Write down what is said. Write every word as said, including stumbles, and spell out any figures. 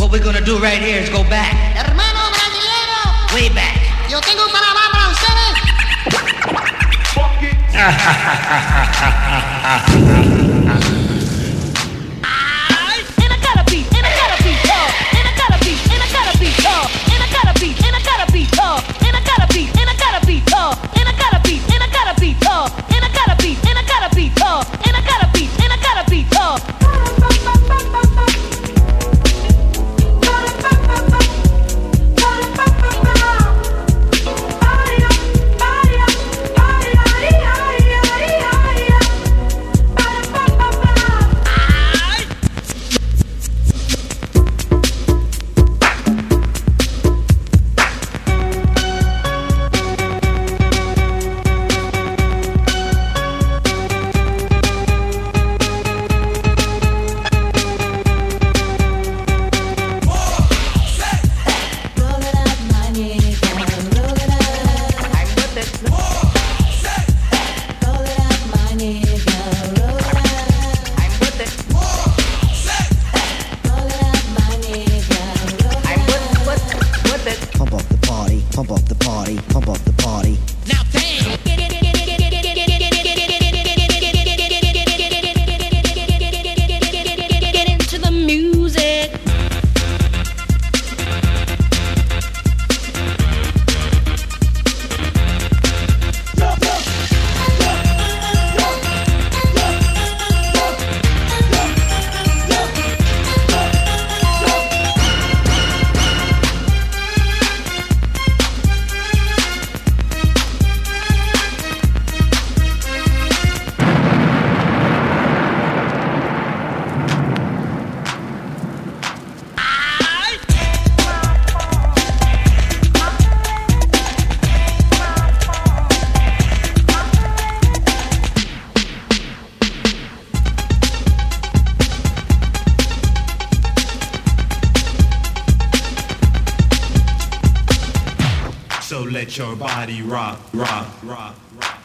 What we're gonna do right here is go back. Hermano brasileño. Way back. Yo tengo un Panamá para ustedes. And I gotta be, and I gotta be tall, and I gotta be, and I gotta be tall, and I gotta be, and I gotta be tall, and I gotta be, and I gotta be tall, and I gotta be, and I gotta be tall, and I gotta be, and I gotta be tall, and I gotta be, and I gotta be tall. Pump up the party, pump up the party, pump up the party. Now damn. Get into the music. So let your body rock, rock, rock, rock.